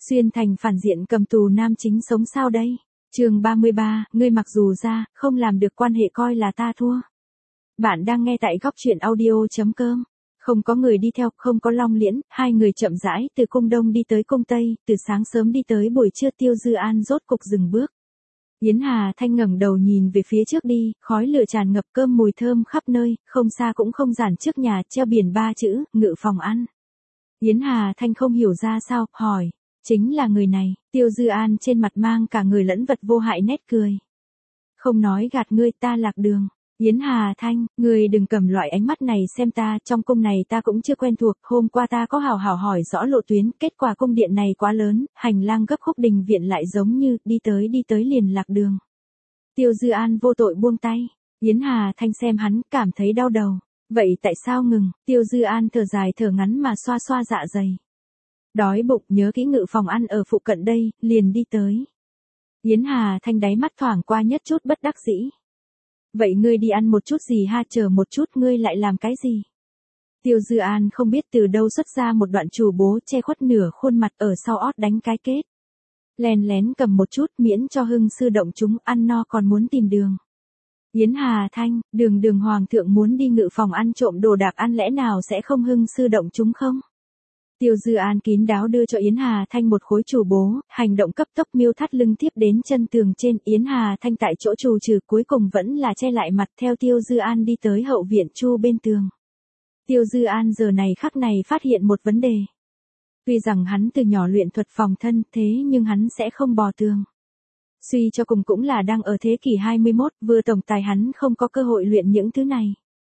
Xuyên thành phản diện cầm tù nam chính sống sao đây? Chương 33, ngươi mặc dù ra, không làm được quan hệ coi là ta thua. Bạn đang nghe tại góc truyện audio.com. Không có người đi theo, không có long liễn, hai người chậm rãi từ cung đông đi tới cung tây, từ sáng sớm đi tới buổi trưa. Tiêu Dư An rốt cục dừng bước. Yến Hà Thanh ngẩng đầu nhìn về phía trước đi, khói lửa tràn ngập, cơm mùi thơm khắp nơi, không xa cũng không giản, trước nhà treo biển 3 chữ, Ngự Phòng Ăn. Yến Hà Thanh không hiểu ra sao, hỏi, chính là người này. Tiêu Dư An trên mặt mang cả người lẫn vật vô hại nét cười. Không nói gạt ngươi, ta lạc đường. Yến Hà Thanh, ngươi đừng cầm loại ánh mắt này xem ta, trong cung này ta cũng chưa quen thuộc, hôm qua ta có hào hào hỏi rõ lộ tuyến, kết quả cung điện này quá lớn, hành lang gấp khúc, đình viện lại giống như, đi tới liền lạc đường. Tiêu Dư An vô tội buông tay, Yến Hà Thanh xem hắn, cảm thấy đau đầu. Vậy tại sao ngừng? Tiêu Dư An thở dài thở ngắn mà xoa xoa dạ dày. Đói bụng, nhớ kỹ Ngự Phòng Ăn ở phụ cận đây, liền đi tới. Yến Hà Thanh đáy mắt thoảng qua nhất chút bất đắc dĩ. Vậy ngươi đi ăn một chút gì ha, chờ một chút, ngươi lại làm cái gì? Tiêu Dư An không biết từ đâu xuất ra một đoạn chùa bố che khuất nửa khuôn mặt, ở sau ót đánh cái kết. Lén lén cầm một chút, miễn cho hưng sư động chúng, ăn no còn muốn tìm đường. Yến Hà Thanh, đường hoàng thượng muốn đi Ngự Phòng Ăn trộm đồ đạc ăn, lẽ nào sẽ không hưng sư động chúng không? Tiêu Dư An kín đáo đưa cho Yến Hà Thanh một khối chùa bố, hành động cấp tốc miêu thắt lưng tiếp đến chân tường trên. Yến Hà Thanh tại chỗ trù trừ, cuối cùng vẫn là che lại mặt, theo Tiêu Dư An đi tới hậu viện chu bên tường. Tiêu Dư An giờ này khắc này phát hiện một vấn đề. Tuy rằng hắn từ nhỏ luyện thuật phòng thân, thế nhưng hắn sẽ không bò tường. Suy cho cùng cũng là đang ở thế kỷ 21, vừa tổng tài hắn không có cơ hội luyện những thứ này.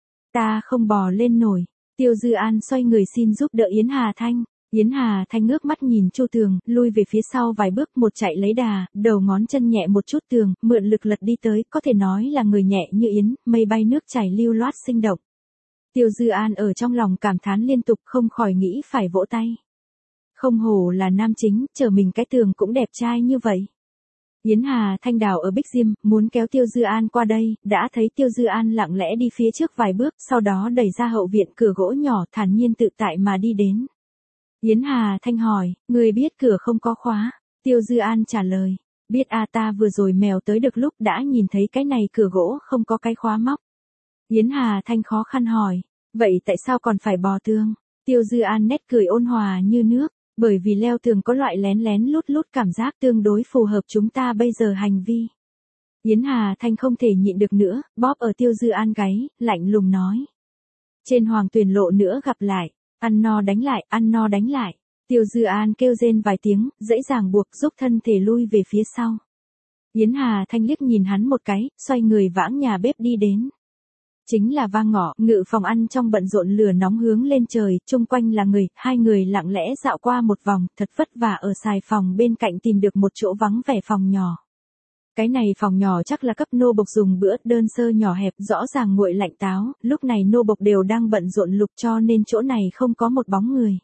Ta không bò lên nổi. Tiêu Dư An xoay người xin giúp đỡ Yến Hà Thanh. Yến Hà Thanh ngước mắt nhìn chu tường, lui về phía sau vài bước, một chạy lấy đà, đầu ngón chân nhẹ một chút tường, mượn lực lật đi tới, có thể nói là người nhẹ như yến, mây bay nước chảy lưu loát sinh động. Tiêu Dư An ở trong lòng cảm thán liên tục, không khỏi nghĩ phải vỗ tay. Không hổ là nam chính, chờ mình cái tường cũng đẹp trai như vậy. Yến Hà Thanh đào ở Bích Diêm, muốn kéo Tiêu Dư An qua đây, đã thấy Tiêu Dư An lặng lẽ đi phía trước vài bước, sau đó đẩy ra hậu viện cửa gỗ nhỏ, thản nhiên tự tại mà đi đến. Yến Hà Thanh hỏi, người biết cửa không có khóa? Tiêu Dư An trả lời, biết a, ta vừa rồi mèo tới được lúc đã nhìn thấy cái này cửa gỗ không có cái khóa móc. Yến Hà Thanh khó khăn hỏi, vậy tại sao còn phải bò tường? Tiêu Dư An nét cười ôn hòa như nước. Bởi vì leo tường có loại lén lén lút lút cảm giác tương đối phù hợp chúng ta bây giờ hành vi. Yến Hà Thanh không thể nhịn được nữa, bóp ở Tiêu Dư An gáy, lạnh lùng nói. Trên hoàng tuyển lộ nữa gặp lại, ăn no đánh lại, ăn no đánh lại. Tiêu Dư An kêu rên vài tiếng, dãy ràng buộc giúp thân thể lui về phía sau. Yến Hà Thanh liếc nhìn hắn một cái, xoay người vãng nhà bếp đi đến. Chính là vang ngọ, Ngự Phòng Ăn trong bận rộn lửa nóng hướng lên trời, chung quanh là người, hai người lặng lẽ dạo qua một vòng, thật vất vả ở xài phòng bên cạnh tìm được một chỗ vắng vẻ phòng nhỏ. Cái này phòng nhỏ chắc là cấp nô bộc dùng bữa, đơn sơ nhỏ hẹp, rõ ràng nguội lạnh táo, lúc này nô bộc đều đang bận rộn lục, cho nên chỗ này không có một bóng người.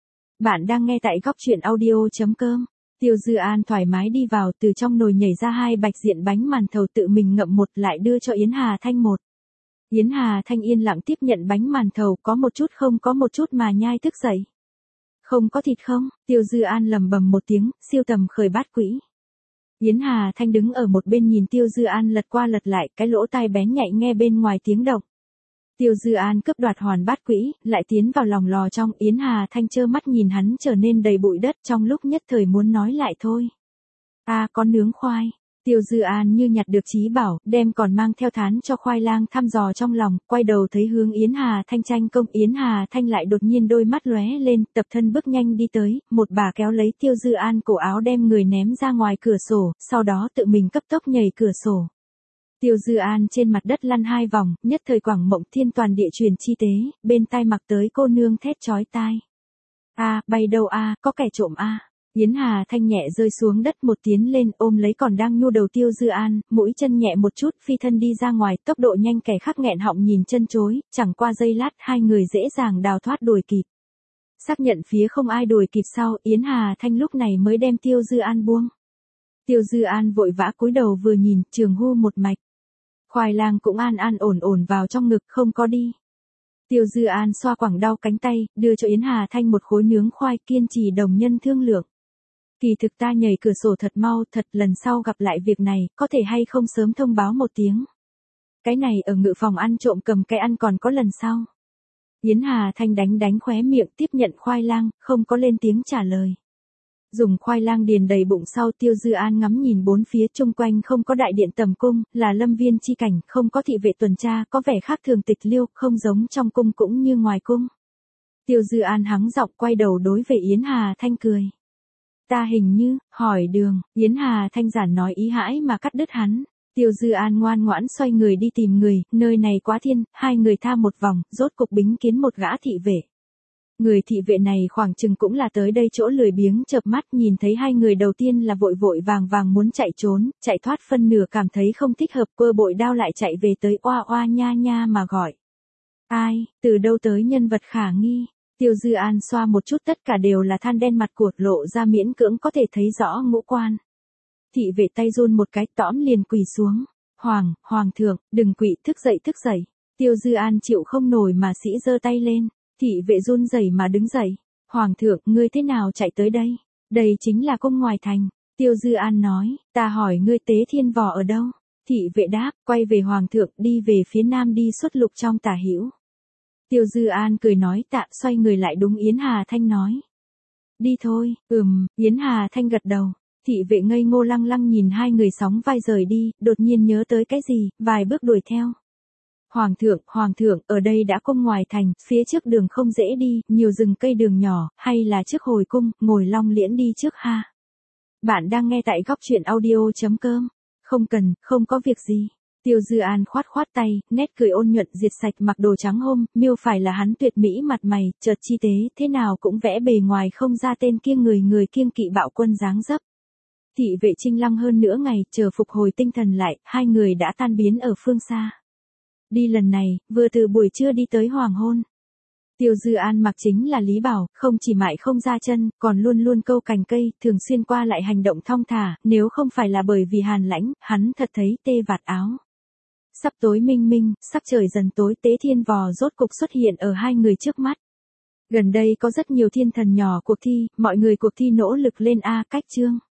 Bạn đang nghe tại góc truyện audio.com. Tiêu Dư An thoải mái đi vào, từ trong nồi nhảy ra 2 bạch diện bánh màn thầu, tự mình ngậm một, lại đưa cho Yến Hà Thanh một. Yến Hà Thanh yên lặng tiếp nhận bánh màn thầu, có một chút không có một chút mà nhai thức dậy. Không có thịt không? Tiêu Dư An lầm bầm một tiếng, siêu tầm khởi bát quỹ. Yến Hà Thanh đứng ở một bên nhìn Tiêu Dư An lật qua lật lại, cái lỗ tai bén nhạy nghe bên ngoài tiếng động. Tiêu Dư An cướp đoạt hoàn bát quỹ, lại tiến vào lòng lò trong. Yến Hà Thanh trơ mắt nhìn hắn trở nên đầy bụi đất, trong lúc nhất thời muốn nói lại thôi. Có nướng khoai. Tiêu Dư An như nhặt được trí bảo, đem còn mang theo thán cho khoai lang thăm dò trong lòng, quay đầu thấy hướng Yến Hà Thanh tranh công. Yến Hà Thanh lại đột nhiên đôi mắt lóe lên, tập thân bước nhanh đi tới, một bà kéo lấy Tiêu Dư An cổ áo đem người ném ra ngoài cửa sổ, sau đó tự mình cấp tốc nhảy cửa sổ. Tiêu Dư An trên mặt đất lăn 2 vòng, nhất thời quảng mộng thiên toàn địa truyền chi tế, bên tai mặc tới cô nương thét chói tai. Bay đâu có kẻ trộm Yến Hà Thanh nhẹ rơi xuống đất, một tiến lên ôm lấy còn đang nhu đầu Tiêu Dư An, mũi chân nhẹ một chút, phi thân đi ra ngoài, tốc độ nhanh kẻ khác nghẹn họng nhìn chân chối, chẳng qua giây lát hai người dễ dàng đào thoát đuổi kịp. Xác nhận phía không ai đuổi kịp sau, Yến Hà Thanh lúc này mới đem Tiêu Dư An buông. Tiêu Dư An vội vã cúi đầu vừa nhìn, trường hu một mạch. Khoai lang cũng an ổn vào trong ngực, không có đi. Tiêu Dư An xoa quẳng đau cánh tay, đưa cho Yến Hà Thanh một khối nướng khoai, kiên trì đồng nhân thương lượng. Kỳ thực ta nhảy cửa sổ thật mau, thật lần sau gặp lại việc này, có thể hay không sớm thông báo một tiếng. Cái này ở ngự phòng ăn trộm cầm cái ăn còn có lần sau. Yến Hà Thanh đánh khóe miệng tiếp nhận khoai lang, không có lên tiếng trả lời. Dùng khoai lang điền đầy bụng sau Tiêu Dư An ngắm nhìn bốn phía chung quanh không có đại điện tầm cung, là lâm viên chi cảnh, không có thị vệ tuần tra, có vẻ khác thường tịch liêu, không giống trong cung cũng như ngoài cung. Tiêu Dư An hắng giọng quay đầu đối về Yến Hà Thanh cười. Ta hình như, hỏi đường, Yến Hà Thanh giản nói ý hãi mà cắt đứt hắn. Tiêu Dư An ngoan ngoãn xoay người đi tìm người, nơi này quá thiên, hai người tha một vòng, rốt cục bính kiến một gã thị vệ. Người thị vệ này khoảng chừng cũng là tới đây chỗ lười biếng chợp mắt nhìn thấy hai người đầu tiên là vội vội vàng muốn chạy trốn, chạy thoát phân nửa cảm thấy không thích hợp cơ bội đao lại chạy về tới oa oa nha nha mà gọi. Ai, từ đâu tới nhân vật khả nghi? Tiêu Dư An xoa một chút tất cả đều là than đen mặt của lộ ra miễn cưỡng có thể thấy rõ ngũ quan. Thị vệ tay run một cái tõm liền quỳ xuống. Hoàng thượng, đừng quỳ, thức dậy. Tiêu Dư An chịu không nổi mà sĩ giơ tay lên. Thị vệ run rẩy mà đứng dậy. Hoàng thượng, ngươi thế nào chạy tới đây? Đây chính là cung ngoài thành. Tiêu Dư An nói, ta hỏi ngươi Tế Thiên Vò ở đâu? Thị vệ đáp, quay về Hoàng thượng đi về phía nam đi xuất lục trong tả hữu. Tiêu Dư An cười nói tạ xoay người lại đúng Yến Hà Thanh nói. Đi thôi, Yến Hà Thanh gật đầu. Thị vệ ngây ngô lăng nhìn hai người sóng vai rời đi, đột nhiên nhớ tới cái gì, vài bước đuổi theo. Hoàng thượng, ở đây đã cung ngoài thành, phía trước đường không dễ đi, nhiều rừng cây đường nhỏ, hay là trước hồi cung, ngồi long liễn đi trước ha. Bạn đang nghe tại góc truyện audio.com. Không cần, không có việc gì. Tiêu Dư An khoát tay, nét cười ôn nhuận diệt sạch mặc đồ trắng hôm, miêu phải là hắn tuyệt mỹ mặt mày, chợt chi tế, thế nào cũng vẽ bề ngoài không ra tên kia người kiêng kỵ bạo quân dáng dấp. Thị vệ trinh lăng hơn nửa ngày, chờ phục hồi tinh thần lại, hai người đã tan biến ở phương xa. Đi lần này, vừa từ buổi trưa đi tới hoàng hôn. Tiêu Dư An mặc chính là Lý Bảo, không chỉ mại không ra chân, còn luôn câu cành cây, thường xuyên qua lại hành động thong thả, nếu không phải là bởi vì hàn lãnh, hắn thật thấy tê vạt áo. Sắp tối minh, sắc trời dần tối Tế Thiên Vò rốt cục xuất hiện ở hai người trước mắt. Gần đây có rất nhiều thiên thần nhỏ cuộc thi, mọi người cuộc thi nỗ lực lên A cách chương.